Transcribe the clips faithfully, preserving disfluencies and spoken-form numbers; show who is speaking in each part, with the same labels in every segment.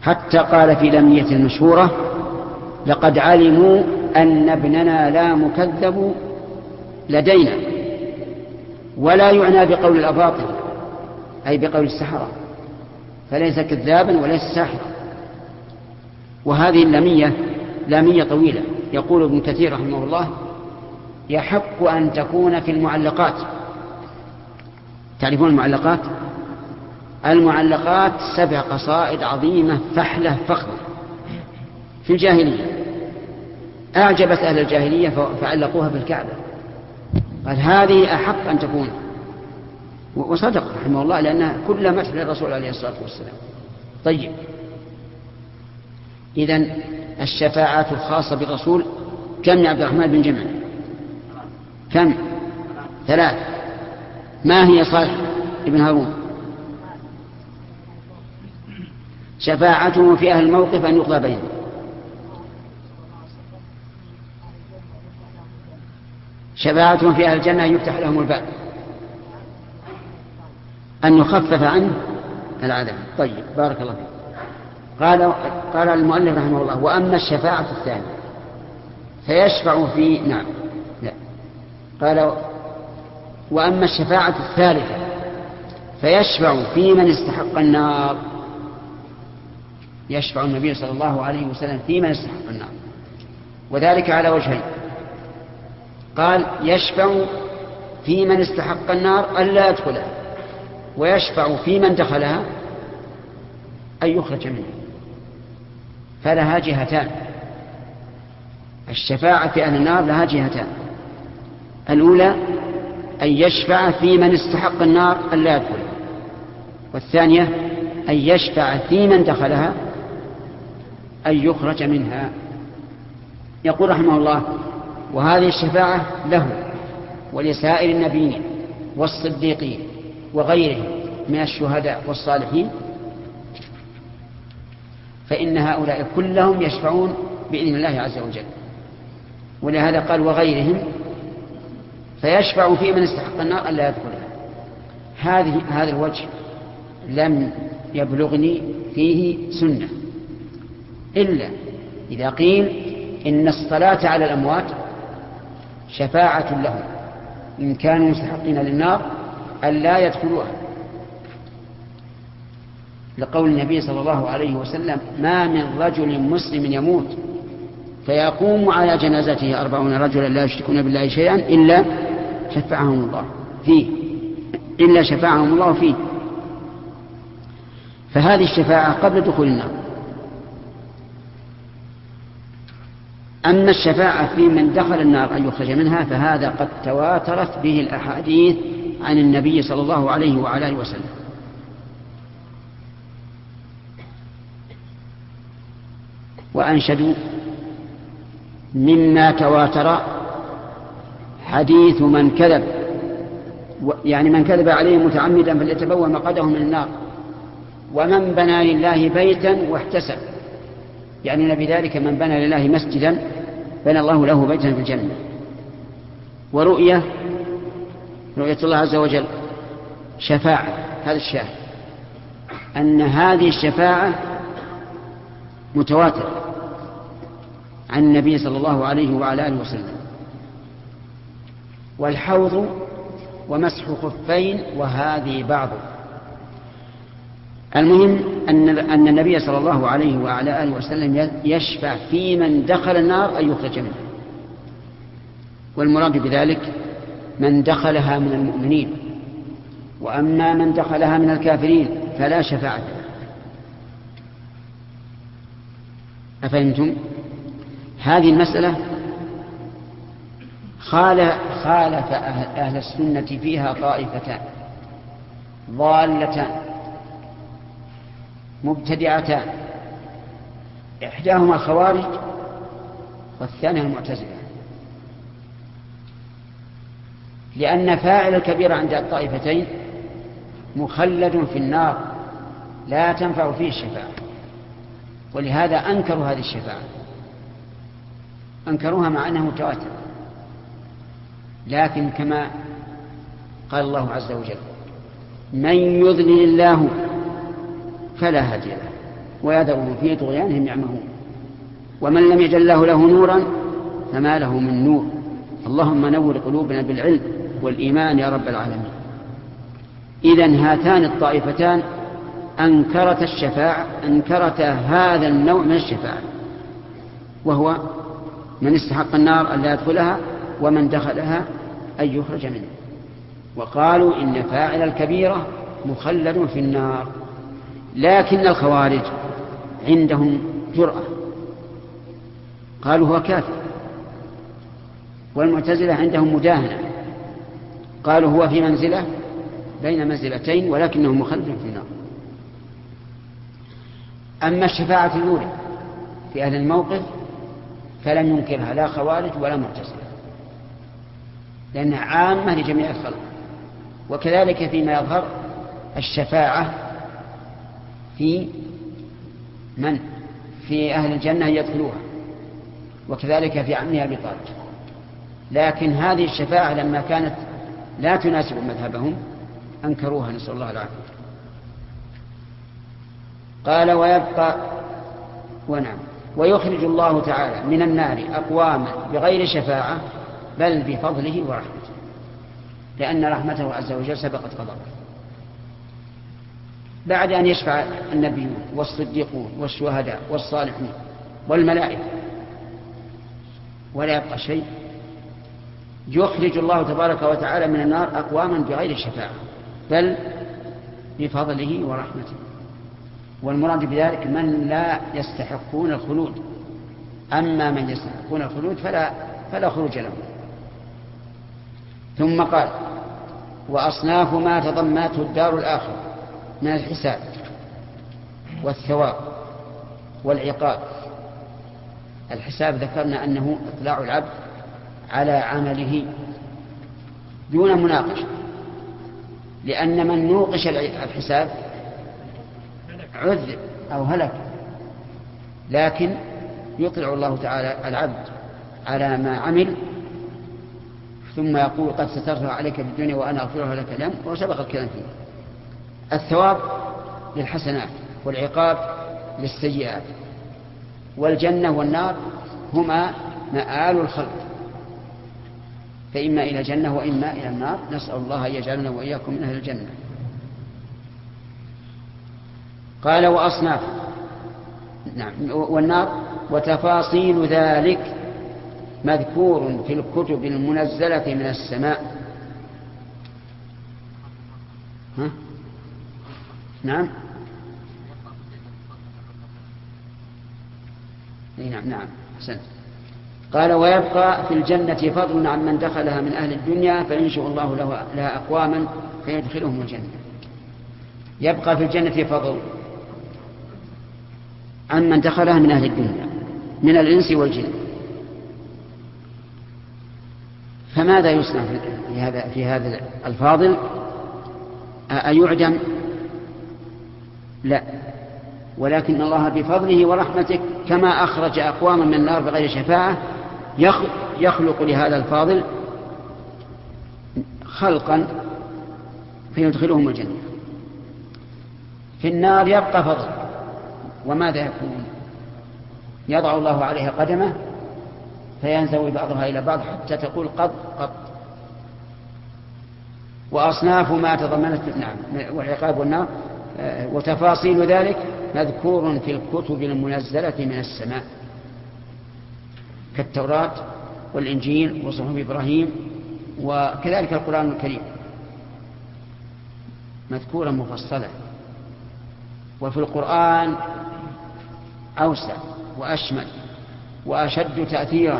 Speaker 1: حتى قال في لمية المشهورة: لقد علموا أن ابننا لا مكذب لدينا. ولا يعنى بقول الأباطل أي بقول السحرة، فليس كذابا وليس ساحرا. وهذه اللمية لامية طويلة. يقول ابن كثير رحمه الله: يحق أن تكون في المعلقات. تعرفون المعلقات؟ المعلقات سبع قصائد عظيمة فحلة فخمة في الجاهلية، أعجبت أهل الجاهلية فعلقوها بالكعبة. قال: هذه أحق أن تكون. وصدق رحمه الله، لأنها كلها مدح للرسول عليه الصلاة والسلام. طيب، إذن الشفاعات الخاصة بالرسول كم يا عبد الرحمن بن جمع؟ كم؟ ثلاث. ما هي صالح ابن هارون؟ شفاعته في أهل الموقف أن يقضى بينهم. شفاعتهم في أهل الجنة أن يفتح لهم الباب، أن يخفف عنه العذاب. طيب، بارك الله فيك. قال قال المؤلف رحمه الله: وأما الشفاعة الثانية فيشفع في نعم لا قال: وأما الشفاعة الثالثة فيشفع في من استحق النار. يشفع النبي صلى الله عليه وسلم في من استحق النار، وذلك على وجهين. قال: يشفع في من استحق النار ألا يدخلها، ويشفع في من دخلها أن يخرج منها. فلها جهتان. الشفاعة في أهل النار لها جهتان: الأولى أن يشفع في من استحق النار ألا يدخلها، والثانية أن يشفع في من دخلها أن يخرج منها. يقول رحمه الله: وهذه الشفاعة له ولسائر النبيين والصديقين وغيرهم من الشهداء والصالحين، فإن هؤلاء كلهم يشفعون بإذن الله عز وجل. ولهذا قال: وغيرهم، فيشفع في من استحق النار ألا يدخلها. هذه هذا الوجه لم يبلغني فيه سنة، إلا إذا قيل إن الصلاة على الأموات شفاعة لهم إن كانوا مستحقين للنار ألا يدخلوها، لقول النبي صلى الله عليه وسلم: ما من رجل مسلم يموت فيقوم على جنازته أربعون رجلا لا يشركون بالله شيئا إلا شفعهم الله فيه إلا شفعهم الله فيه. فهذه الشفاعة قبل دخول النار. أما الشفاعة في من دخل النار أن يخرج منها فهذا قد تواترت به الأحاديث عن النبي صلى الله عليه وعلى آله وسلم. وأنشدوا مما تواتر حديث من كذب، يعني من كذب عليه متعمدا فليتبوأ مقعده من النار، ومن بنى لله بيتا واحتسب، يعني بذلك من بنى لله مسجدا بنى الله له بيتا في الجنة. ورؤية رؤية الله عز وجل شفاعة. هذا الشاهد أن هذه الشفاعة متواترة عن النبي صلى الله عليه وعلى آله وسلم. والحوض ومسح خفين وهذه بعض. المهم أن أن النبي صلى الله عليه وعلى آله وسلم يشفع في من دخل النار أن يخرج منها، والمراد بذلك من دخلها من المؤمنين، وأما من دخلها من الكافرين فلا شفاعة. أفهمتم؟ هذه المسألة خالف أهل السنة فيها طائفتان ضالتان مبتدعتان، إحداهما الخوارج والثانية المعتزلة، لأن فاعل الكبيرة عند الطائفتين مخلد في النار لا تنفع فيه الشفاعة، ولهذا أنكروا هذه الشفاعة، أنكروها مع أنها متواترة. لكن كما قال الله عز وجل: من يضلل الله فلا هادي له ويذرهم في طغيانهم يعمهون. ومن لم يجعل الله له نورا فما له من نور. اللهم نور قلوبنا بالعلم والإيمان يا رب العالمين. إذن هاتان الطائفتان أنكرت الشفاعة، أنكرت هذا النوع من الشفاعة، وهو من استحق النار أن لا يدخلها ومن دخلها أن يخرج منه. وقالوا إن فاعل الكبيرة مخلد في النار. لكن الخوارج عندهم جرأة، قالوا هو كافر. والمعتزلة عندهم مداهنة، قالوا هو في منزلة بين منزلتين ولكنه مخلد في النار. أما الشفاعة الأولى في أهل الموقف فلم ينكرها لا خوارج ولا معتزلة، لأنها عامة لجميع الخلق. وكذلك فيما يظهر الشفاعة في من في أهل الجنة يدخلوها، وكذلك في عمها أبي طالب. لكن هذه الشفاعة لما كانت لا تناسب مذهبهم أنكروها، نسأل الله العافية. قال ويبقى ونعم ويخرج الله تعالى من النار أقواما بغير شفاعة بل بفضله ورحمته، لأن رحمته عز وجل سبقت غضبه. بعد أن يشفع النبيون والصديقون والشهداء والصالحون والملائكة ولا يبقى شيء، يخرج الله تبارك وتعالى من النار أقواما بغير شفاعة بل بفضله ورحمته. والمراد بذلك من لا يستحقون الخلود، أما من يستحقون الخلود فلا, فلا خروج لهم. ثم قال وأصناف ما تضمنته الدار الآخرة من الحساب والثواب والعقاب. الحساب ذكرنا أنه إطلاع العبد على عمله دون مناقشة، لأن من نوقش الحساب عذب أو هلك، لكن يطلع الله تعالى العبد على ما عمل ثم يقول قد سترتها عليك في الدنيا وأنا أغفرها لك اليوم، وسبق الكلام فيه. الثواب للحسنات والعقاب للسيئات، والجنة والنار هما مآل الخلق، فإما إلى الجنة وإما إلى النار. نسأل الله أن يجعلنا وإياكم من أهل الجنة. قال وأصناف نعم والنار وتفاصيل ذلك مذكور في الكتب المنزلة من السماء. ها؟ نعم نعم نعم حسنت. قال ويبقى في الجنة فضل عن من دخلها من أهل الدنيا فينشئ الله لها أقواما فيدخلهم الجنة. يبقى في الجنة فضل عن من دخلها من أهل الدنيا من الإنس والجن. فماذا يصنع في هذا في هذا الفاضل؟ أيعدم؟ لا، ولكن الله بفضله ورحمته كما أخرج أقواما من النار بغير شفاعة يخلق لهذا الفاضل خلقا فيدخلهم الجنة. في النار يبقى فضل، وماذا يكون؟ يضع الله عليها قدمه فينزوي بعضها إلى بعض حتى تقول قط قط. وأصناف ما تضمنت نعم والعقاب والنار وتفاصيل ذلك مذكور في الكتب المنزلة من السماء كالتوراة والإنجيل وصحف إبراهيم، وكذلك القرآن الكريم مذكورا مفصلا. وفي القرآن أوسع وأشمل وأشد تأثيرا.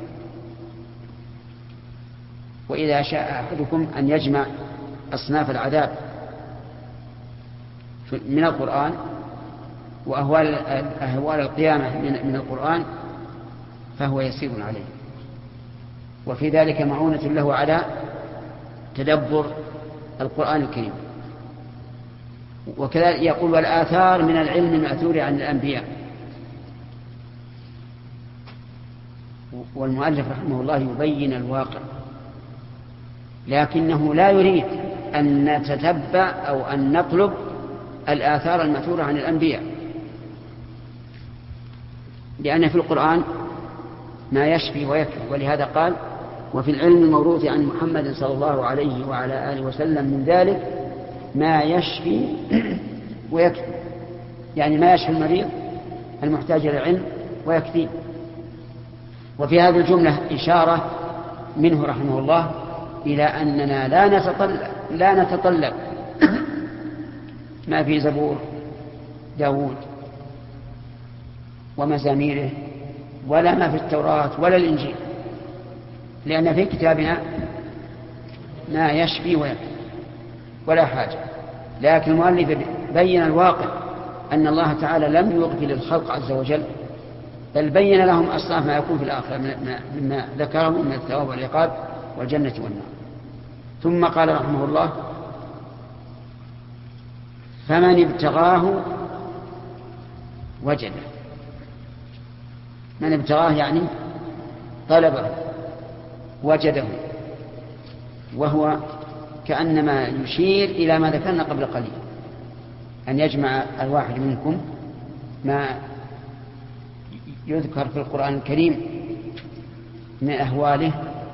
Speaker 1: وإذا شاء أحدكم أن يجمع أصناف العذاب من القرآن وأهوال أهوال القيامة من القرآن فهو يسير عليه، وفي ذلك معونة له على تدبر القرآن الكريم. وكذلك يقول والآثار من العلم المأثور عن الأنبياء. والمؤلف رحمه الله يبين الواقع، لكنه لا يريد أن نتتبع أو أن نطلب الآثار المأثورة عن الأنبياء، لأن في القرآن ما يشفي ويكفي، ولهذا قال وفي العلم الموروث عن محمد صلى الله عليه وعلى آله وسلم من ذلك ما يشفي ويكفي، يعني ما يشفي المريض المحتاج إلى العلم ويكفيه. وفي هذه الجملة إشارة منه رحمه الله إلى أننا لا نتطلب, لا نتطلب ما في زبور داود ومزاميره ولا ما في التوراة ولا الإنجيل، لأن في كتابنا ما يشفي ويكفي ولا حاجة. لكن المؤلف بين الواقع أن الله تعالى لم يغفل الخلق عز وجل، بل بين لهم أصناف ما يكون في الآخرة مما ذكره من الثواب والعقاب والجنة والنار. ثم قال رحمه الله فمن ابتغاه وجده. من ابتغاه يعني طلبه وجده، وهو كأنما يشير إلى ما ذكرنا قبل قليل، أن يجمع الواحد منكم ما يذكر في القرآن الكريم من أهواله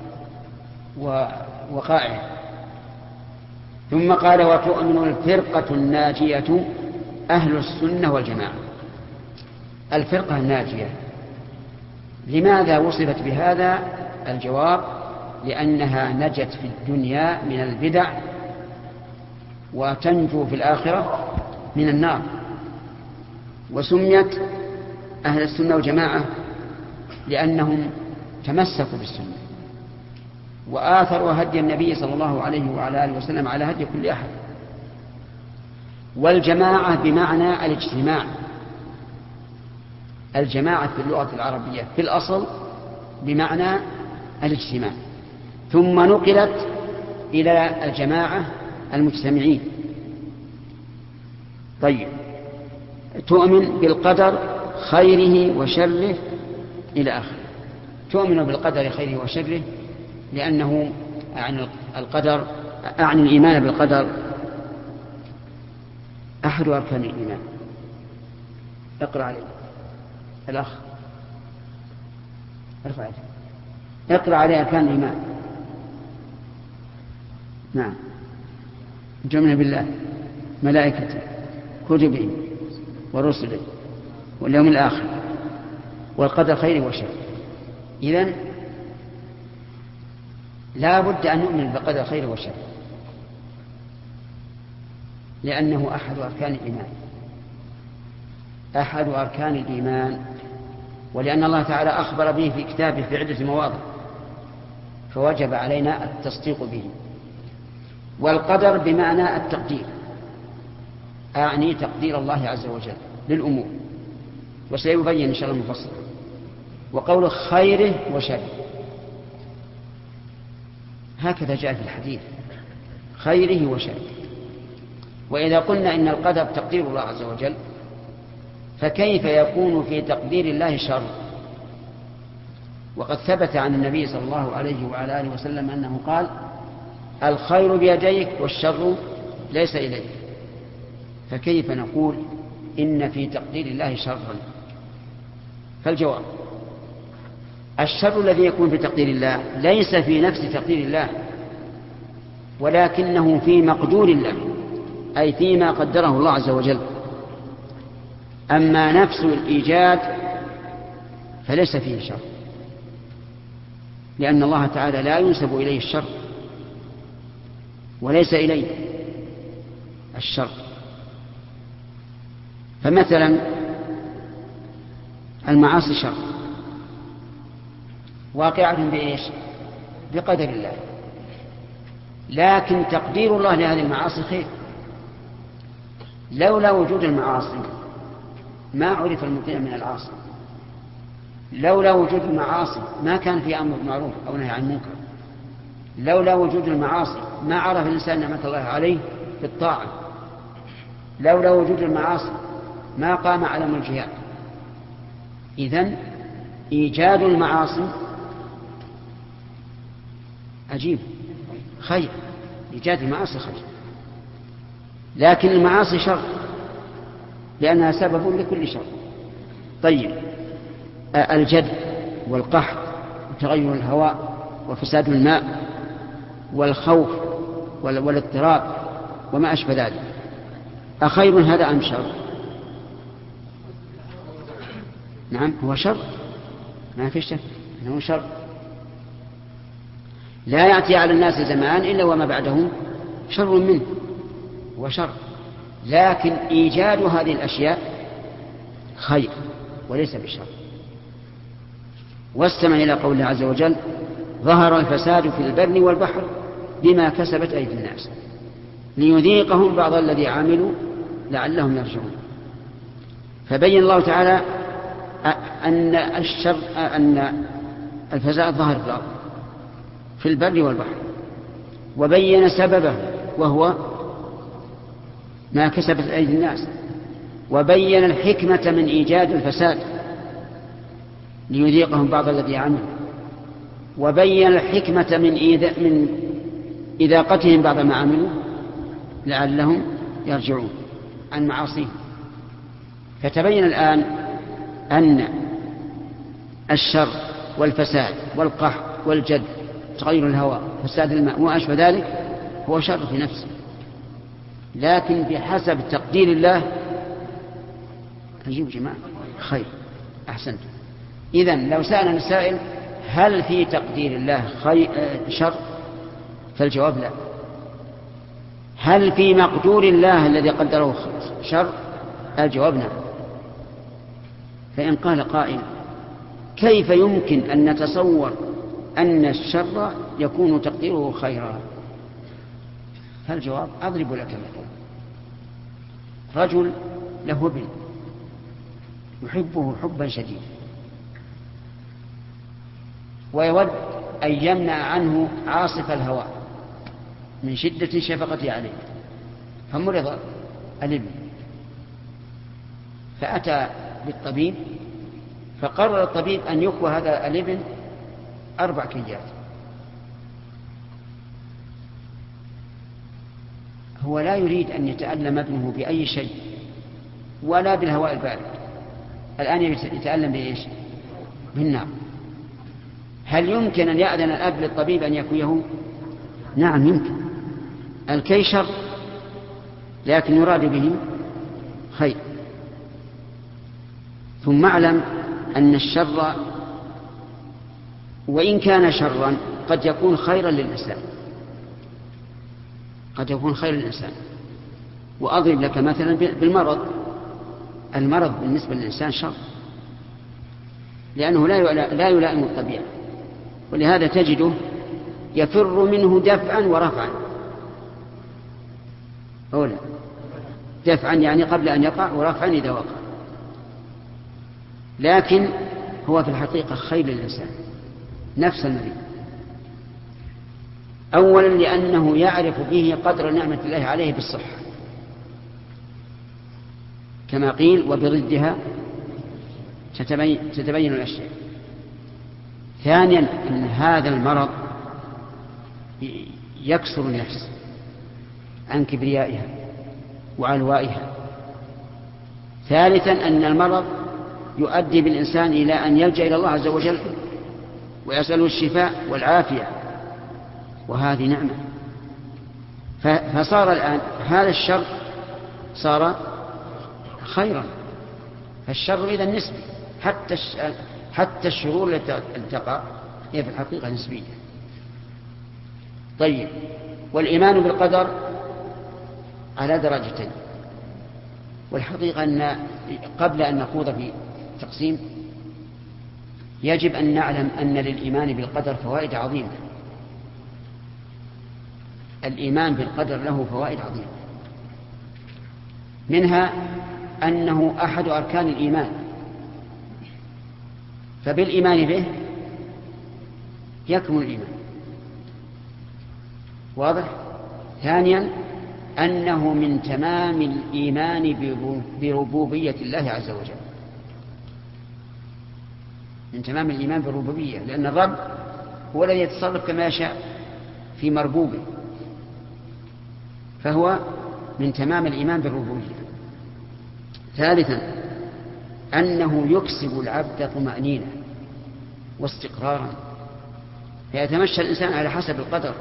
Speaker 1: ووقائعه. ثم قال وتؤمن الفرقة الناجية أهل السنة والجماعة. الفرقة الناجية لماذا وصفت بهذا؟ الجواب لأنها نجت في الدنيا من البدع وتنجو في الآخرة من النار. وسميت أهل السنة والجماعة لأنهم تمسكوا بالسنة وآثروا هدي النبي صلى الله عليه وعلى آله وسلم على هدي كل أحد. والجماعة بمعنى الاجتماع. الجماعة في اللغة العربية في الأصل بمعنى الاجتماع، ثم نقلت إلى الجماعة المجتمعين. طيب، تؤمن بالقدر خيره وشره إلى آخره. تؤمن بالقدر خيره وشره لأنه أعني القدر أعني الإيمان بالقدر أحد أركان الإيمان. اقرأ عليه الأخ، ارفع اقرأ عليه أركان الإيمان. نعم، جمع بالله ملائكته كتبه ورسله واليوم الآخر والقدر خيره وشره. إذن لا بد أن نؤمن بقدر خيره وشره لأنه أحد أركان الإيمان، أحد أركان الإيمان، ولأن الله تعالى أخبر به في كتابه في عدة مواضع، فوجب علينا التصديق به. والقدر بمعنى التقدير، أعني تقدير الله عز وجل للأمور، وسيبين إن شاء الله مفصلا. وقول خيره وشره هكذا جاء في الحديث، خيره وشره. وإذا قلنا إن القدر تقدير الله عز وجل، فكيف يكون في تقدير الله شر؟ وقد ثبت عن النبي صلى الله عليه وعلى آله وسلم أنه قال الخير بيديك والشر ليس إليك. فكيف نقول إن في تقدير الله شرا؟ فالجواب الشر الذي يكون في تقدير الله ليس في نفس تقدير الله، ولكنه في مقدور الله، أي فيما قدره الله عز وجل. أما نفس الإيجاد فليس فيه شر، لأن الله تعالى لا ينسب إليه الشر وليس إليه الشر. فمثلا المعاصي شر واقعة بإيش؟ بقدر الله، لكن تقدير الله لهذه المعاصي خير. لولا وجود المعاصي ما عرف المطيع من العاصي، لولا وجود المعاصي ما كان في أمر معروف أو نهي عن منكر، لولا وجود المعاصي ما عرف الإنسان نعمة الله عليه في الطاعة، لولا وجود المعاصي ما قام علم الجهاد. إذن إيجاد المعاصي عجيب، خير، إيجاد المعاصي خير، لكن المعاصي شر لأنها سبب لكل شر. طيب، الجد والقحط وتغير الهواء وفساد الماء والخوف والاضطراب وما أشبه ذلك، أخير هذا أم شر؟ نعم هو شر، ما في شك أنه شر. لا يأتي على الناس زمان إلا وما بعده شر منه وشر، لكن إيجاد هذه الأشياء خير وليس بشر. واستمع إلى قول الله عز وجل: ظهر الفساد في البر والبحر بما كسبت أيدي الناس ليذيقهم بعض الذي عملوا لعلهم يرجعون. فبين الله تعالى أن الشر أن الفساد ظهر في الأرض في البر والبحر، وبين سببه وهو ما كسبت أيدي الناس، وبين الحكمة من إيجاد الفساد ليذيقهم بعض الذي عملوا، وبين الحكمة من إيذاء من إذاقتهم بعض ما عملوا لعلهم يرجعون عن معاصيهم. فتبين الآن أن الشر والفساد والقحط والجد تغير الهواء فساد الماء وما أشبه ذلك هو شر في نفسه، لكن بحسب تقدير الله أجيب جماعة خير. أحسنت. إذن لو سألنا السائل هل في تقدير الله خير شر؟ فالجواب لا. هل في مقدور الله الذي قدره شر؟ الجواب نعم. فإن قال قائل كيف يمكن أن نتصور أن الشر يكون تقديره خيرا؟ فالجواب أضرب لك مثلا: رجل له ابن يحبه حبا شديدا ويود أن يمنع عنه عاصف الهواء من شدة شفقته عليه، فمرض الابن فأتى بالطبيب، فقرر الطبيب أن يكوى هذا الابن أربع كيات. هو لا يريد أن يتألم ابنه بأي شيء ولا بالهواء البارد، الآن يتألم بإيش؟ بالنار. هل يمكن أن يأذن الأب للطبيب أن يكويه؟ نعم يمكن. الكي شر لكن يراد به خير. ثم اعلم أن الشر وإن كان شرا قد يكون خيرا للإنسان، قد يكون خيرا للإنسان. وأضرب لك مثلا بالمرض. المرض بالنسبة للإنسان شر لأنه لا يلائم الطبيعة، ولهذا تجده يفر منه دفعا ورفعا. أولا دفعا يعني قبل أن يقع، ورفعا إذا وقع. لكن هو في الحقيقة خير للإنسان نفس المريض. أولا لأنه يعرف به قدر نعمة الله عليه بالصحة كما قيل: وبضدها تتبين, تتبين الأشياء. ثانيا أن هذا المرض يكسر النفس عن كبريائها وعلوائها. ثالثا أن المرض يؤدي بالإنسان إلى أن يلجأ إلى الله عز وجل ويسأله الشفاء والعافية، وهذه نعمة. فصار الآن هذا الشر صار خيرا. فالشر إذا نسبي، حتى حتى الشرور التي تقع هي في الحقيقة نسبية. طيب، والإيمان بالقدر على درجتين. والحقيقة أن قبل أن نخوض في تقسيم يجب أن نعلم أن للإيمان بالقدر فوائد عظيمة. الإيمان بالقدر له فوائد عظيمة، منها أنه أحد أركان الإيمان، فبالإيمان به يكمل الإيمان. واضح؟ ثانيا أنه من تمام الإيمان بربوبية الله عز وجل، من تمام الإيمان بالربوبية، لأن الرب هو الذي يتصرف كما يشاء في مربوبه، فهو من تمام الإيمان بالربوبية. ثالثا أنه يكسب العبد طمأنينة واستقرارا، فيتمشى الإنسان على حسب القدر،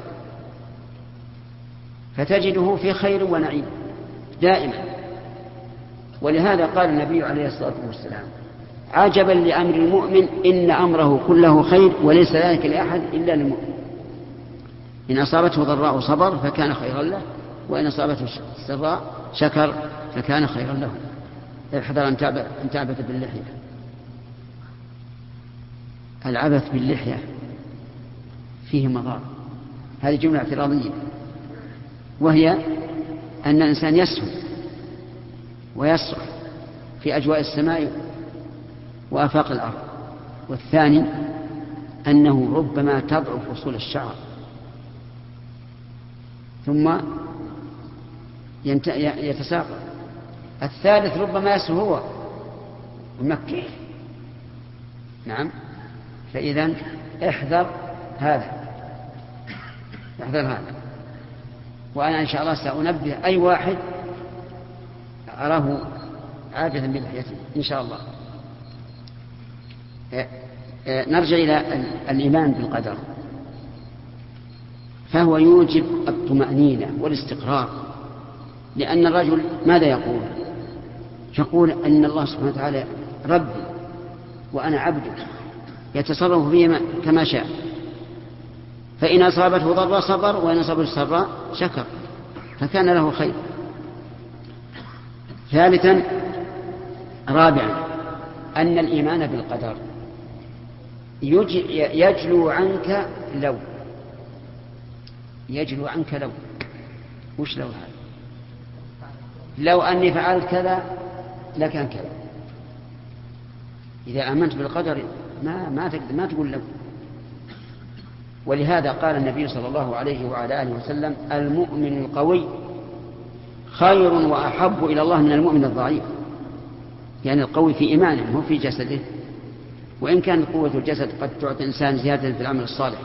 Speaker 1: فتجده في خير ونعيم دائما. ولهذا قال النبي عليه الصلاة والسلام: عجبا لأمر المؤمن إن أمره كله خير وليس ذلك لأحد إلا للمؤمن. إن أصابته ضراء صبر فكان خيرا له، وإن أصابته سراء شكر فكان خيرا له. احذر أن تعبث باللحية. العبث باللحية فيه مضار. هذه جملة اعتراضية، وهي أن الإنسان يسهو ويسرح في أجواء السماء وآفاق الأرض. والثاني أنه ربما تضعف أصول الشعر ثم يتساقط. الثالث ربما يسهو هو ومكيه. نعم. فإذا احذر هذا، احذر هذا. وأنا إن شاء الله سأنبه أي واحد أراه عابثا بلحيته إن شاء الله. نرجع إلى الإيمان بالقدر، فهو يوجب الطمأنينة والاستقرار. لأن الرجل ماذا يقول؟ يقول أن الله سبحانه وتعالى ربي وأنا عبده يتصرف فيه كما شاء، فإن أصابته ضر صبر وإن أصابته سراء شكر فكان له خير. ثالثا رابعا أن الإيمان بالقدر يجلو عنك لو يجلو عنك لو وش لو هذا؟ لو أني فعلت كذا لكان كذا. إذا آمنت بالقدر ما ما ما تقول لو. ولهذا قال النبي صلى الله عليه وعلى آله وسلم: المؤمن القوي خير وأحب إلى الله من المؤمن الضعيف. يعني القوي في إيمانه مو في جسده، وإن كانت قوة الجسد قد تعطي إنسان زيادة في العمل الصالح.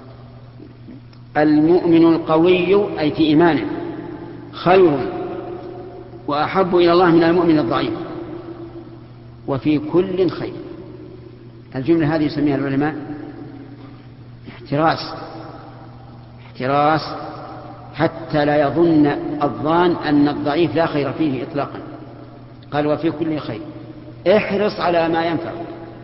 Speaker 1: المؤمن القوي أي في إيمانه خير وأحب إلى الله من المؤمن الضعيف، وفي كل خير. الجملة هذه يسميها العلماء احتراس احتراس حتى لا يظن الظان أن الضعيف لا خير فيه إطلاقا. قال وفي كل خير، احرص على ما ينفع.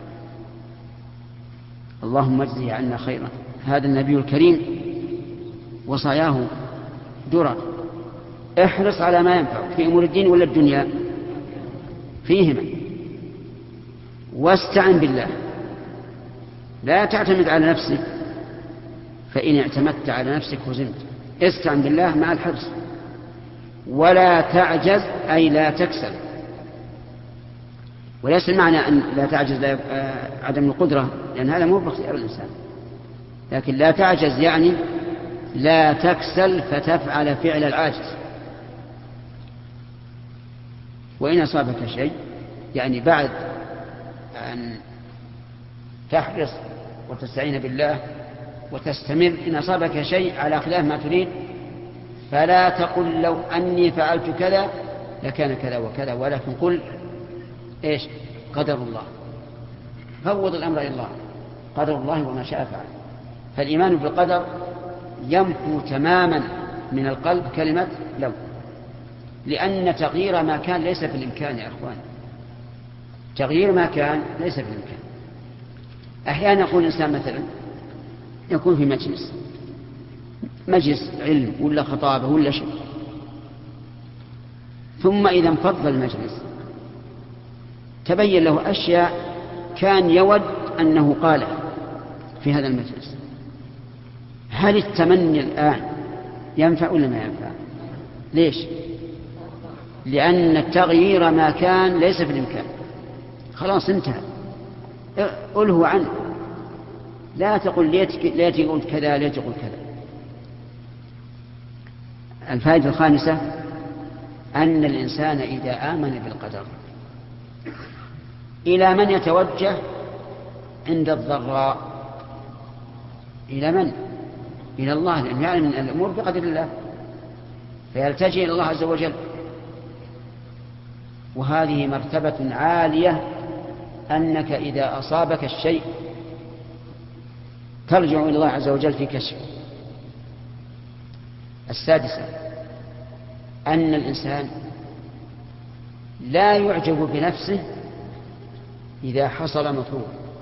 Speaker 1: اللهم اجزه عنا خيرا. هذا النبي الكريم وصاياه درر. احرص على ما ينفع في أمور الدين ولا الدنيا، فيهما. واستعن بالله، لا تعتمد على نفسك، فإن اعتمدت على نفسك هزمت. استعن بالله مع الحرص. ولا تعجز أي لا تكسل. وليس المعنى أن لا تعجز لا عدم القدرة، لأن هذا مو باختيار الإنسان، لكن لا تعجز يعني لا تكسل فتفعل فعل العاجز. وإن أصابك شيء يعني بعد أن تحرص وتستعين بالله وتستمر، إن أصابك شيء على خلاف ما تريد فلا تقل لو أني فعلت كذا لكان كذا وكذا، ولكن قل إيش؟ قدر الله. فوض الأمر إلى الله، قدر الله وما شاء فعل. فالإيمان بالقدر ينفو تماما من القلب كلمة لو، لأن تغيير ما كان ليس في الإمكان يا أخوان. تغيير ما كان ليس في الإمكان. أحيانا يقول الإنسان مثلا يكون في مجلس مجلس علم ولا خطابة ولا شيء، ثم إذا انفض المجلس تبين له أشياء كان يود أنه قالها في هذا المجلس. هل التمني الآن ينفع ولا ما ينفع؟ ليش؟ لأن التغيير ما كان ليس في الإمكان. خلاص انتهى، قله عنه. لا تقول ليت قلت كذا ليت قلت كذا. الفائدة الخامسة أن الإنسان إذا آمن بالقدر إلى من يتوجه عند الضراء؟ إلى من؟ إلى الله، لأن يعلم من الأمور بقدر الله، فيلتجئ إلى الله عز وجل. وهذه مرتبة عالية أنك إذا أصابك الشيء ترجع إلى الله عز وجل في كشفه. السادسة أن الإنسان لا يعجب بنفسه إذا حصل مطلوب،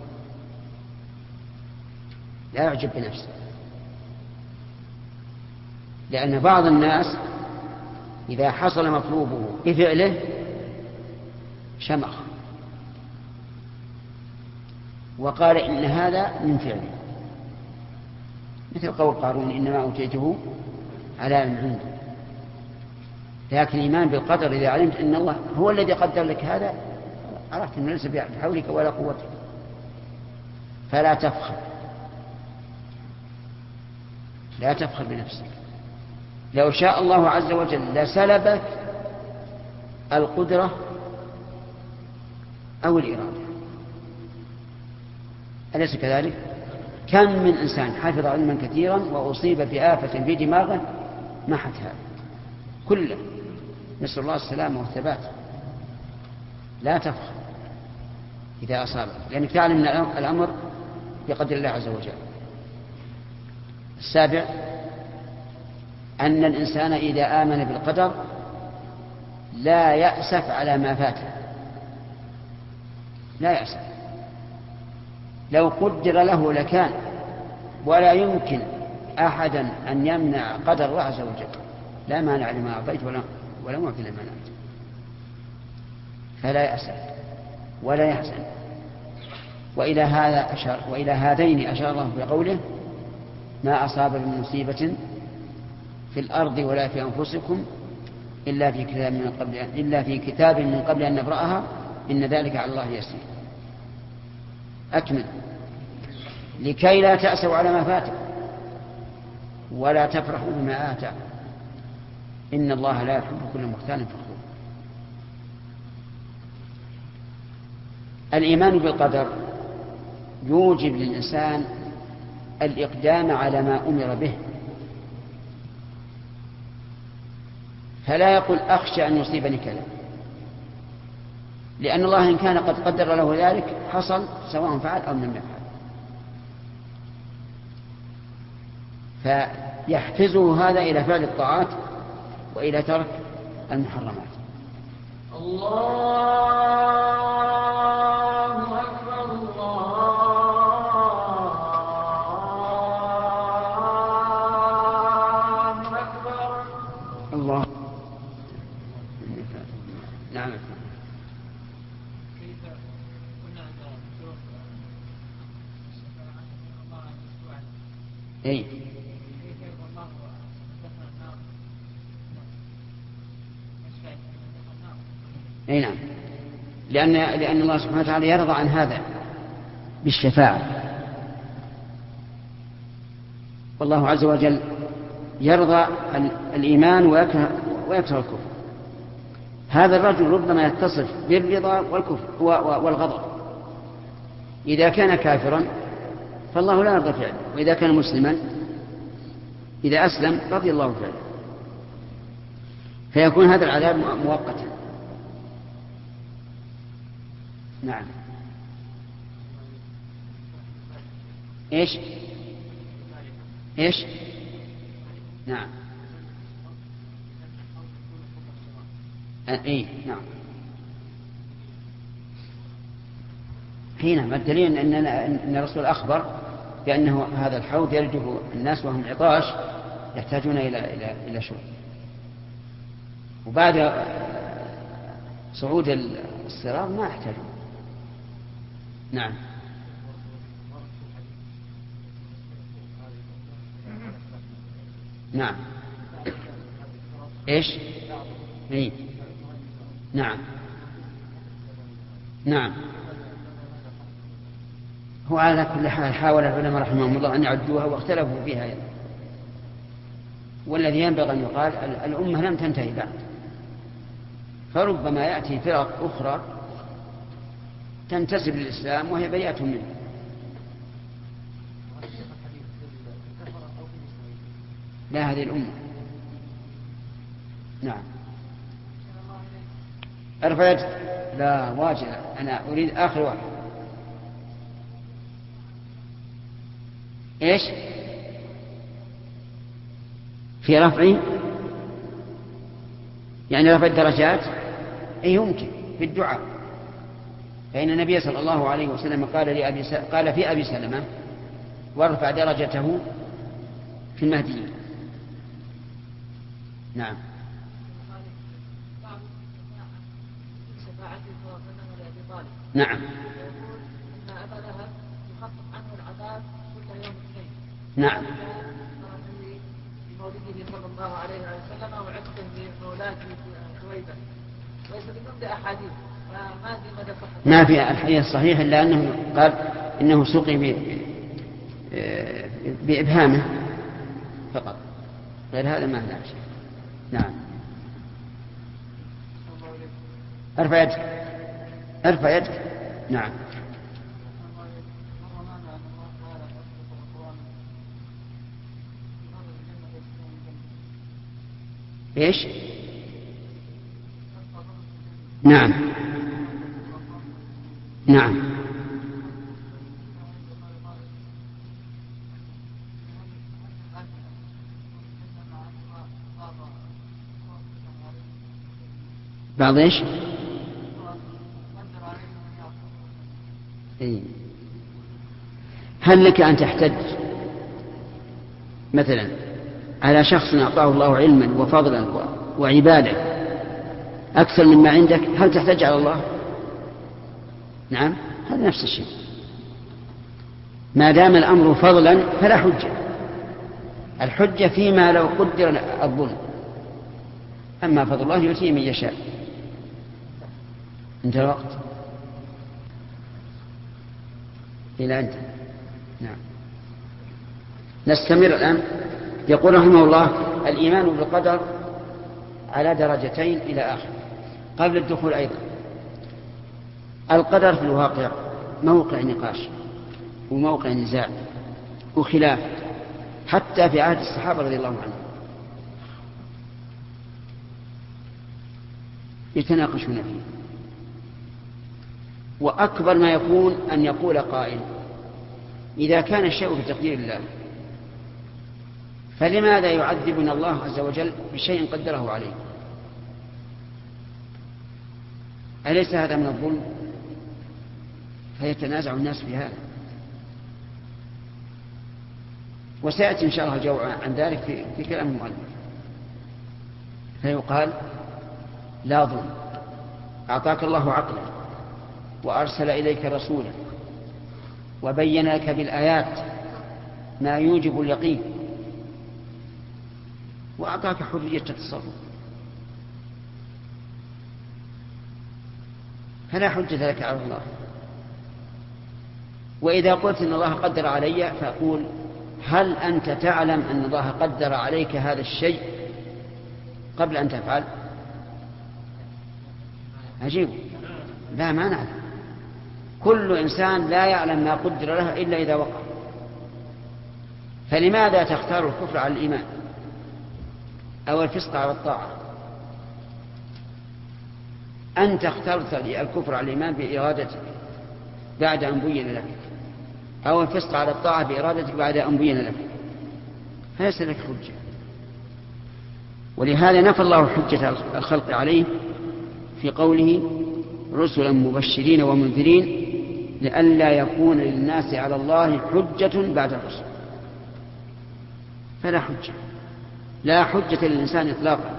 Speaker 1: لا يعجب بنفسه، لأن بعض الناس إذا حصل مطلوبه بفعله شمخ وقال إن هذا من فعله، مثل قول قارون إنما أوتيته على علم عنده. لكن الإيمان بالقدر إذا علمت أن الله هو الذي قدر لك هذا عرفت أنه ليس بحولك ولا قوتك، فلا تفخر، لا تفخر بنفسك. لو شاء الله عز وجل لسلبك القدرة أو الإرادة، أليس كذلك؟ كم من إنسان حفظ علما كثيرا وأصيب بآفة في دماغه محت هذا كله، نسأل الله السلامة والثبات. لا تفخر إذا أصابك، لأنك تعلم من الأمر بقدر الله عز وجل. السابع أن الإنسان إذا آمن بالقدر لا يأسف على ما فاته، لا يأسف. لو قدر له لكان، ولا يمكن أحدا أن يمنع قدر الله عز وجل، لا مانع لما أعطيت ولا ولا معطي لما منعت. فلا يأسف ولا يحزن. وإلى هذا أشار وإلى هذين أشار الله بقوله ما أصاب من مصيبة في الأرض ولا في أنفسكم إلا في كتاب من قبل إلا في كتاب من قبل أن نبرأها إن ذلك على الله يسير. أكمل. لكي لا تأسوا على ما فاتكم ولا تفرحوا بما آتاكم إن الله لا يحب كل مختال فخور. الإيمان بالقدر يوجب للإنسان الإقدام على ما أمر به، فلا يقول أخشى أن يصيبني كذا، لأن الله إن كان قد قدر له ذلك حصل سواء فعل أو لم يفعل، فيحفزه هذا إلى فعل الطاعات وإلى ترك المحرمات. الله أكبر الله أكبر الله. نعم.
Speaker 2: كيف قلنا أن
Speaker 1: أي أي نعم، لأن لأن الله سبحانه وتعالى يرضى عن هذا بالشفاعة، والله عز وجل يرضى الإيمان ويكره ويكره الكفر. هذا الرجل ربما يتصف بالرضا والكفر والغضب. إذا كان كافرا فالله لا يرضى فعله، وإذا كان مسلما إذا أسلم رضي الله فعله، فيكون هذا العذاب مؤقتا. نعم. إيش إيش نعم أي نعم. حينما الدليل أن أن الرسول أخبر بأنه هذا الحوض يرده الناس وهم عطاش يحتاجون إلى إلى إلى شرب، وبعد صعود الصراط ما يحتاجون. نعم. نعم. إيش؟ إيه؟ نعم. نعم. هو على كل حال حاول العلماء رحمهم الله أن يعدوها واختلفوا فيها، والذي ينبغي أن يقال الأمة لم تنتهي بعد، فربما يأتي فرق أخرى تنتسب للإسلام وهي بريئة منه. لا هذه الأمة. نعم. ارفع يدك. لا واجب، أنا أريد آخر واحد. إيش في رفع يعني رفع الدرجات؟ أي يمكن في الدعاء، فإن النبي صلى الله عليه وسلم قال لأبي س... قال في أبي سلمة وارفع درجته في المهديين. نعم. نعم. نعم.
Speaker 2: بمولده صلى الله عليه وسلم وعتقه بمولاته ثويبة ليس بجملة أحاديث، فما أدري مدى صحة.
Speaker 1: ما في الحديث الصحيح إلا أنه قال إنه سقي بإبهامه فقط، غير هذا ما لا شيء. نعم. ارفع يدك، ارفع يدك. نعم. ايش؟ نعم. نعم. بعض ايش؟ إيه؟ هل لك أن تحتج مثلا على شخص أعطاه الله علما وفضلا وعبادة أكثر مما عندك، هل تحتج على الله؟ نعم، هذا نفس الشيء. ما دام الأمر فضلا فلا حجة، الحجة فيما لو قدر الظلم، أما فضل الله يؤتيه من يشاء. انتهى الوقت إلى أنت. نعم. نستمر الآن. يقول رحمه الله: الإيمان بالقدر على درجتين إلى آخر. قبل الدخول أيضا، القدر في الواقع موقع نقاش وموقع نزاع وخلاف، حتى في عهد الصحابة رضي الله عنهم يتناقشون فيه. وأكبر ما يكون أن يقول قائل: إذا كان الشيء بتقدير الله فلماذا يعذبنا الله عز وجل بشيء قدره عليه؟ أليس هذا من الظلم؟ فيتنازع الناس في هذا، وسيأتي إن شاء الله الجواب عن ذلك في, في كلام المؤلف. فيقال: لا ظلم، أعطاك الله عقلا وأرسل إليك رسولا وبين لك بالآيات ما يوجب اليقين وأعطاك حرية التصرف، فلا حجة لك على الله. وإذا قلت إن الله قدر علي فأقول: هل أنت تعلم أن الله قدر عليك هذا الشيء قبل أن تفعل؟ أجيب: لا، ما نعلم. كل إنسان لا يعلم ما قدر له إلا إذا وقع. فلماذا تختار الكفر على الإيمان أو الفسق على الطاعة؟ أنت اخترت الكفر على الإيمان بإرادتك بعد أن بين لك، أو الفسق على الطاعة بإرادتك بعد أن بين لك، فليس لك حجة. ولهذا نفى الله حجة الخلق عليه في قوله: رسلا مبشرين ومنذرين لئلا يكون للناس على الله حجة بعد الرسل. فلا حجة، لا حجة للإنسان إطلاقا.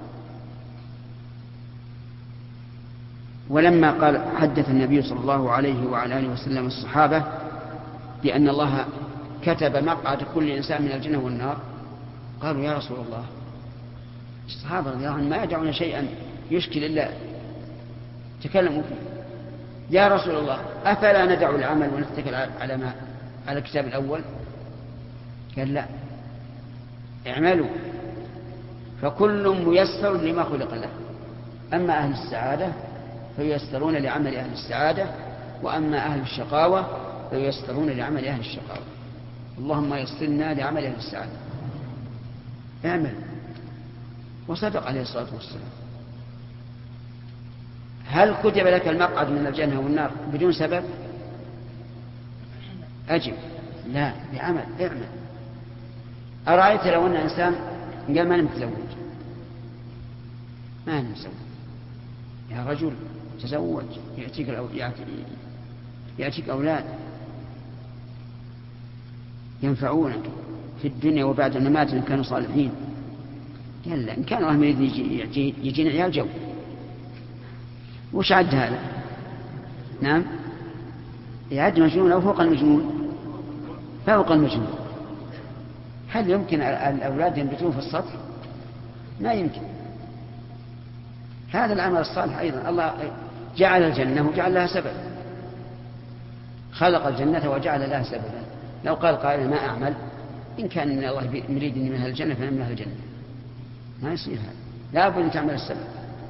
Speaker 1: ولما قال حدث النبي صلى الله عليه وعلى آله وسلم الصحابة بأن الله كتب مقعد كل إنسان من الجنة والنار، قالوا: يا رسول الله، الصحابة رضي الله عنهم ما يدعون شيئا يشكل إلا تكلموا فيه. يا رسول الله، أفلا ندع العمل ونتكل على ما على الكتاب الأول؟ قال: لا، اعملوا فكل ميسر لما خلق له. أما أهل السعادة فييسرون لعمل أهل السعادة، وأما أهل الشقاوة فييسرون لعمل أهل الشقاوة. اللهم يسرنا لعمل أهل السعادة. اعمل. وصدق عليه الصلاة والسلام. هل كتب لك المقعد من الجنة والنار بدون سبب؟ أجب: لا، بعمل. اعمل. أرأيت لو أن إنسان قال ما نمتزوج، ما نمتزوج، يا رجل تزوج يأتيك, يأتيك أولاد ينفعونك في الدنيا وبعد الممات إن كانوا صالحين. قال لا، إن كان الله يريد يجي يجينا عيال جو. وش عد هذا؟ نعم، يعد مجنون أو فوق المجنون؟ فوق المجنون. هل يمكن الأولاد ينبتون في السطح؟ ما يمكن. هذا العمل الصالح أيضا الله جعل الجنة وجعل لها سبب، خلق الجنة وجعل لها سببا. لو قال قائل ما أعمل، إن كان من الله يريد من أهل الجنة فنمن أهل الجنة، ما يصير هذا، لا بد أن تعمل السبب.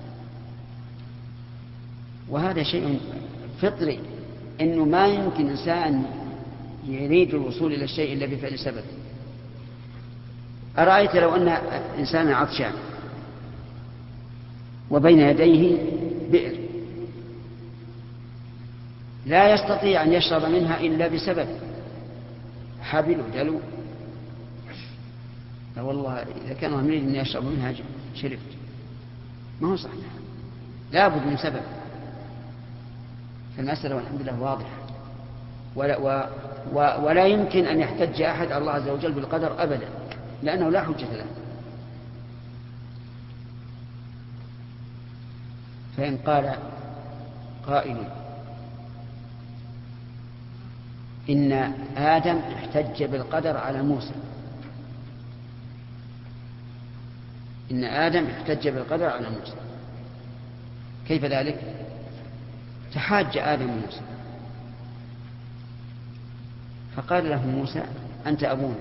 Speaker 1: وهذا شيء فطري، إنه ما يمكن إنسان يريد الوصول إلى الشيء إلا بفعل سبب. أرأيت لو أن إنسانا عطشان وبين يديه بئر لا يستطيع أن يشرب منها إلا بسبب، حبل ودلو، لا والله إذا كان الله يريد أن يشرب منها شربت، ما هو صحيح، لا بد من سبب. فالمسألة والحمد لله واضحة، ولا, و و ولا يمكن أن يحتج أحد على الله عز وجل بالقدر أبدا، لأنه لا حجة له. فإن قال قائل إن آدم احتج بالقدر على موسى، إن آدم احتج بالقدر على موسى، كيف ذلك؟ تحاج آدم موسى فقال له موسى أنت أبونا،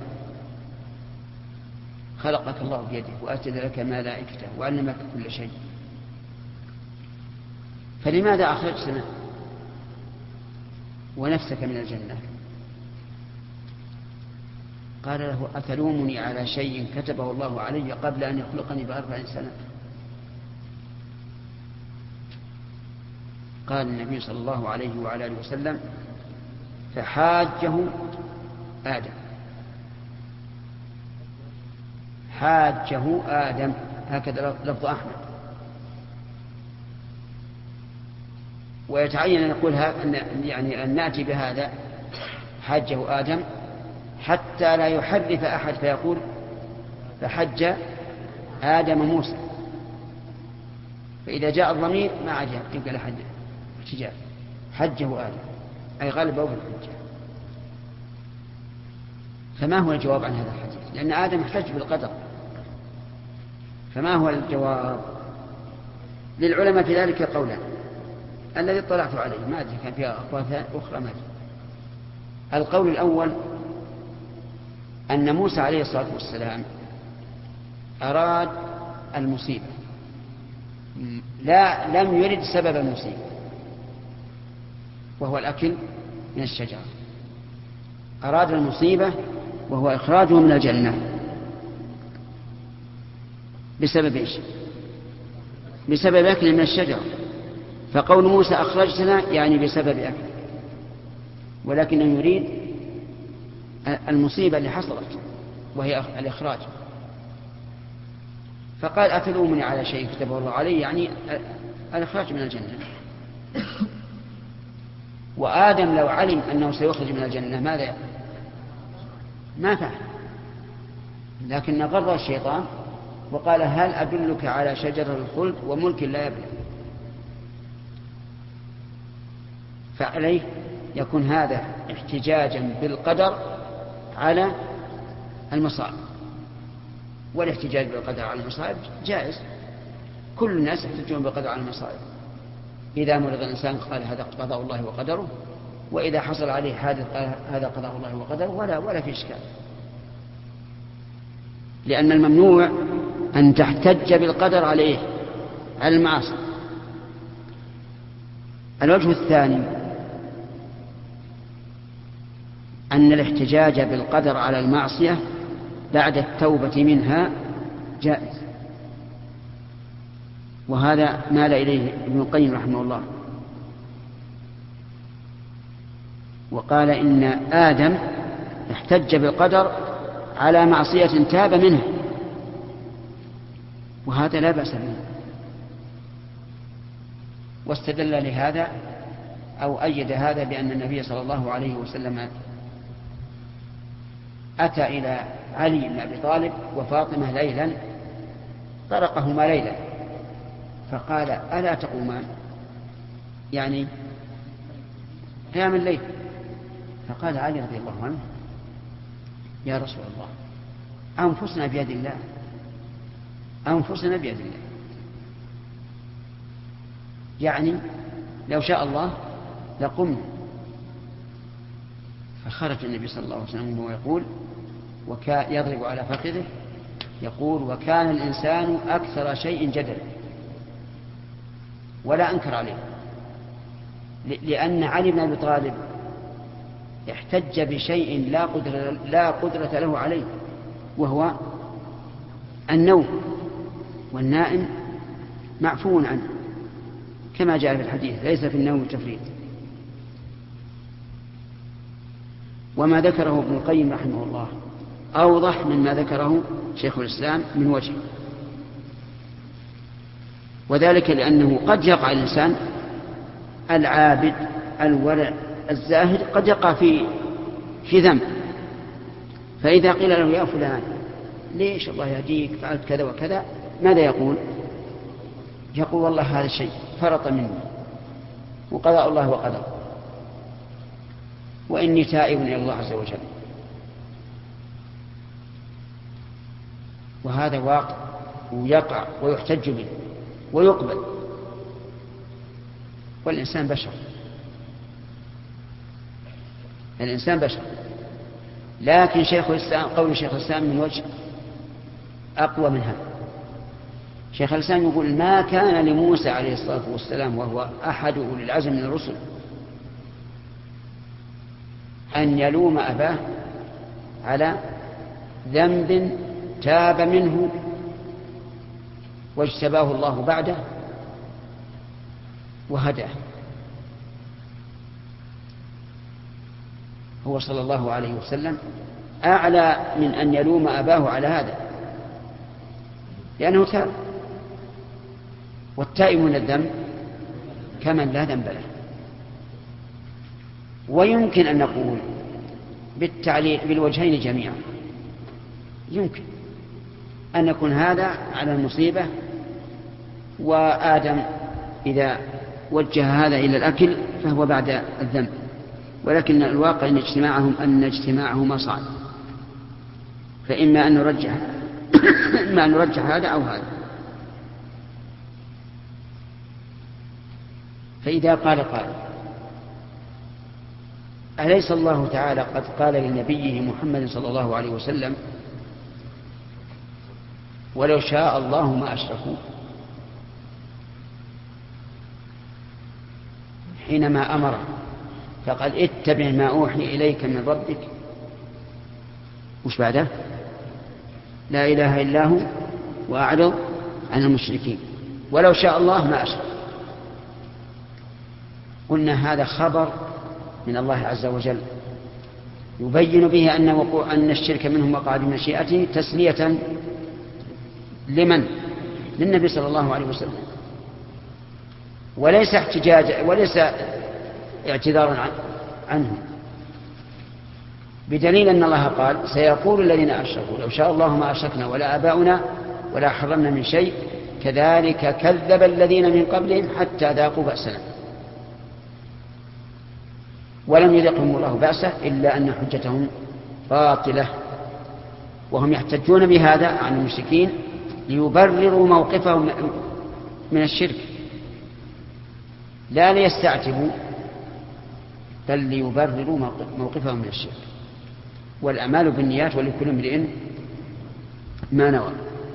Speaker 1: خلقك الله بيده وأسجد لك ملائكته وعلمك كل شيء، فلماذا أخرجتنا ونفسك من الجنة؟ قال له أتلومني على شيء كتبه الله علي قبل أن يخلقني بأربع سنة؟ قال النبي صلى الله عليه وعلى آله وسلم فحاجه آدم، حاجه آدم، هكذا لفظ أحمد. ويتعين أن نقول يعني أن نأتي بهذا حاجه آدم حتى لا يحرف أحد فيقول فحج آدم موسى، فإذا جاء الضمير ما عاد يبقى له احتجاج، حجه آدم أي غلبه بالحجة. فما هو الجواب عن هذا الحديث؟ لأن آدم احتج بالقدر، فما هو الجواب؟ للعلماء في ذلك قولان، الذي اطلعت عليه ما أدري كان فيها أقوال أخرى ما أدري. القول الأول أن موسى عليه الصلاة والسلام أراد المصيبة، لا لم يرد سبب المصيبة وهو الأكل من الشجرة، أراد المصيبة وهو إخراجه من الجنة بسبب إيش؟ بسبب أكل من الشجرة. فقول موسى أخرجتنا يعني بسبب أكل، ولكنه يريد المصيبة اللي حصلت وهي الإخراج. فقال أتلومني على شيء كتبه الله علي، يعني الإخراج من الجنة. وآدم لو علم أنه سيخرج من الجنة ماذا يفعل؟ ما فعل، لكن غر الشيطان وقال هل أدلك على شجرة الخلد وملك لا يبلى. فعليه يكون هذا احتجاجا بالقدر على المصائب، والاحتجاج بالقدر على المصائب جائز، كل الناس يحتجون بالقدر على المصائب. إذا مرض الإنسان قال هذا قضاء الله وقدره، وإذا حصل عليه حادث قال هذا قضاء الله وقدره، ولا ولا في إشكال، لأن الممنوع أن تحتج بالقدر عليه على المعاصي. الوجه الثاني أن الاحتجاج بالقدر على المعصية بعد التوبة منها جائز، وهذا مال إليه ابن القيم رحمه الله، وقال إن آدم احتج بالقدر على معصية تاب منها، وهذا لا بأس به. واستدل لهذا أو أيد هذا بأن النبي صلى الله عليه وسلم أتى إلى علي بن أبي طالب وفاطمة ليلا، طرقهما ليلا، فقال: ألا تقومان؟ يعني قيام الليل. فقال علي رضي الله عنه: يا رسول الله، أنفسنا بيد الله، أنفسنا بيد الله، يعني لو شاء الله لقمنا. فخرج النبي صلى الله عليه وسلم وهو يقول وكا يضرب على فخذه يقول: وكان الإنسان أكثر شيء جدلا، ولا أنكر عليه، لأن علي بن أبي طالب احتج بشيء لا قدرة, لا قدرة له عليه، وهو النوم، والنائم معفو عنه كما جاء في الحديث: ليس في النوم تفريط. وما ذكره ابن القيم رحمه الله أوضح مما ذكره شيخ الإسلام من وجه، وذلك لأنه قد يقع الإنسان العابد الورع الزاهد قد يقع في في ذنب، فإذا قيل له: يا فلان ليش الله يهديك فعلت كذا وكذا، ماذا يقول؟ يقول: والله هذا الشيء فرط مني وقضاء الله وقدر، وإني تائب إلى الله عز وجل. وهذا واقع ويقع ويحتج به ويقبل، والإنسان بشر، الإنسان بشر. لكن شيخ الإسلام قول شيخ الإسلام من وجه أقوى من هذا. شيخ الإسلام يقول: ما كان لموسى عليه الصلاة والسلام وهو أحد أولي العزم من الرسل أن يلوم أباه على ذنب تاب منه واجتباه الله بعده وهداه. هو صلى الله عليه وسلم أعلى من أن يلوم أباه على هذا، لأنه تاب، والتائب من الذنب كمن لا ذنب له. ويمكن أن نقول بالتعليل بالوجهين جميعا، يمكن أن يكون هذا على المصيبة، وآدم إذا وجه هذا إلى الأكل فهو بعد الذنب، ولكن الواقع أن اجتماعهم أن اجتماعهما صعب، فإما أن نرجح إما أن نرجح هذا أو هذا. فإذا قال قائل: أليس الله تعالى قد قال لنبيه محمد صلى الله عليه وسلم: ولو شاء الله ما أشركوا، حينما أمر فقال: اتبع ما أوحي إليك من ربك، وش بعده؟ لا إله إلا هو وأعرض عن المشركين، ولو شاء الله ما أشرك. قلنا هذا خبر من الله عز وجل يبين به أن وقوع أن الشرك منهم وقع بمشيئته تسلية لمن؟ للنبي صلى الله عليه وسلم، وليس احتجاج وليس اعتذارا عنه، بدليل أن الله قال: سيقول الذين أشركوا لو شاء الله ما أشركنا ولا آباؤنا ولا حرمنا من شيء كذلك كذب الذين من قبلهم حتى ذاقوا بأسنا. ولم يذقهم الله بأسه إلا أن حجتهم باطلة، وهم يحتجون بهذا عن المشركين ليبرروا موقفهم من الشرك، لا ليستعتبوا، بل ليبرروا موقفهم من الشرك. والأعمال بالنيات ولكل امرئ ما نوى.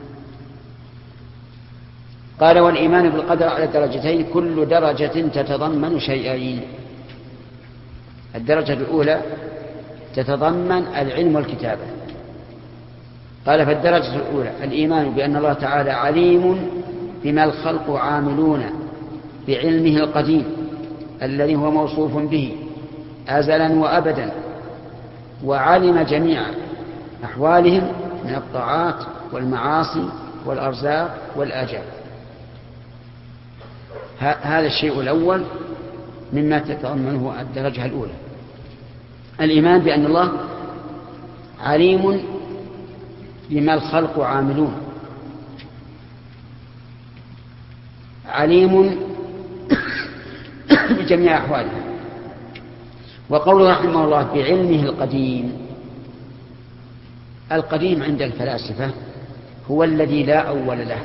Speaker 1: قال: والإيمان بالقدر على درجتين، كل درجة تتضمن شيئين. الدرجة الأولى تتضمن العلم والكتابة. قال: فالدرجة الأولى الإيمان بأن الله تعالى عليم بما الخلق عاملون بعلمه القديم الذي هو موصوف به أزلا وأبدا، وعلم جميع أحوالهم من الطاعات والمعاصي والأرزاق والآجال. هذا الشيء الأول مما تتضمنه الدرجة الأولى، الإيمان بأن الله عليم بما الخلق عاملون، عليم بجميع أحوالهم. وقوله رحمه الله بعلمه القديم، القديم عند الفلاسفة هو الذي لا أول له،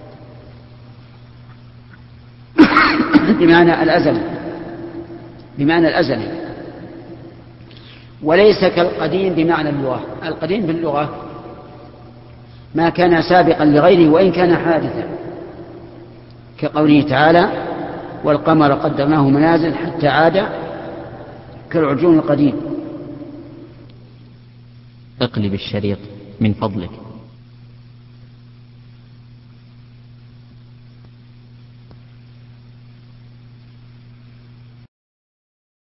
Speaker 1: بمعنى الأزل، بمعنى الأزل، وليس كالقديم بمعنى اللغة. القديم باللغة ما كان سابقا لغيره وإن كان حادثا، كقوله تعالى والقمر قدرناه منازل حتى عاد كالعرجون القديم.
Speaker 3: اقلب الشريط من فضلك.